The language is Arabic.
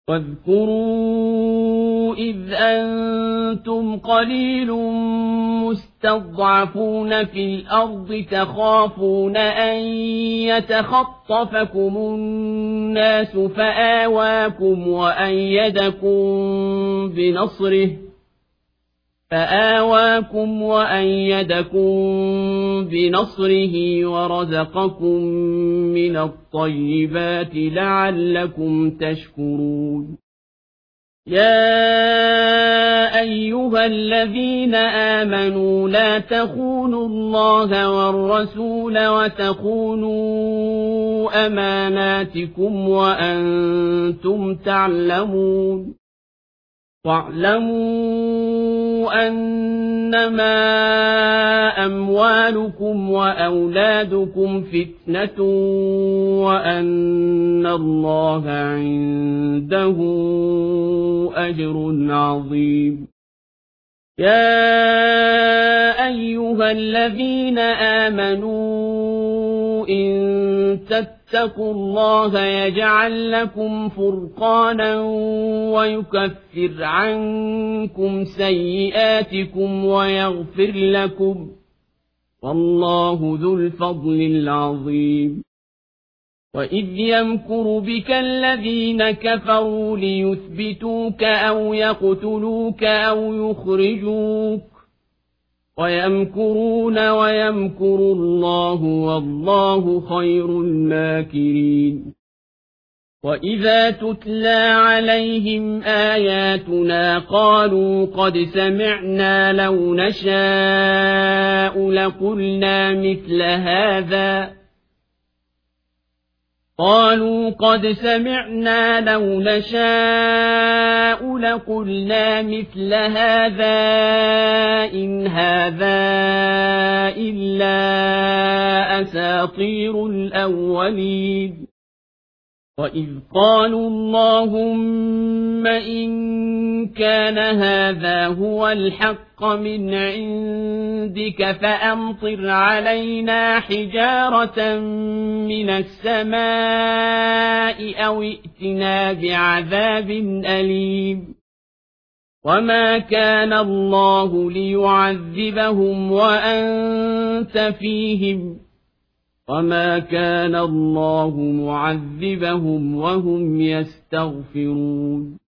واذكروا إذ أنتم قليل مستضعفون في الأرض تخافون أن يتخطفكم الناس فآواكم وأيدكم بنصره ورزقكم من الطيبات لعلكم تشكرون. يا أيها الذين آمنوا لا تخونوا الله والرسول وتخونوا أماناتكم وأنتم تعلمون. واعلموا أنما أموالكم وأولادكم فتنة وأن الله عنده أجر عظيم. يا أيها الذين آمنوا إن تتقوا الله يجعل لكم فرقانا ويكفر عنكم سيئاتكم ويغفر لكم والله ذو الفضل العظيم. وإذ يمكر بك الذين كفروا ليثبتوك أو يقتلوك أو يخرجوك ويمكرون ويمكر الله والله خير الماكرين. وإذا تتلى عليهم آياتنا قالوا قد سمعنا لو نشاء لقلنا مثل هذا إن هذا إلا أساطير الأولين. وإذ قالوا اللهم إن كان هذا هو الحق من عندك فأمطر علينا حجارة من السماء أو ائتنا بعذاب أليم. وما كان الله ليعذبهم وأنت فيهم وما كان الله معذبهم وهم يستغفرون.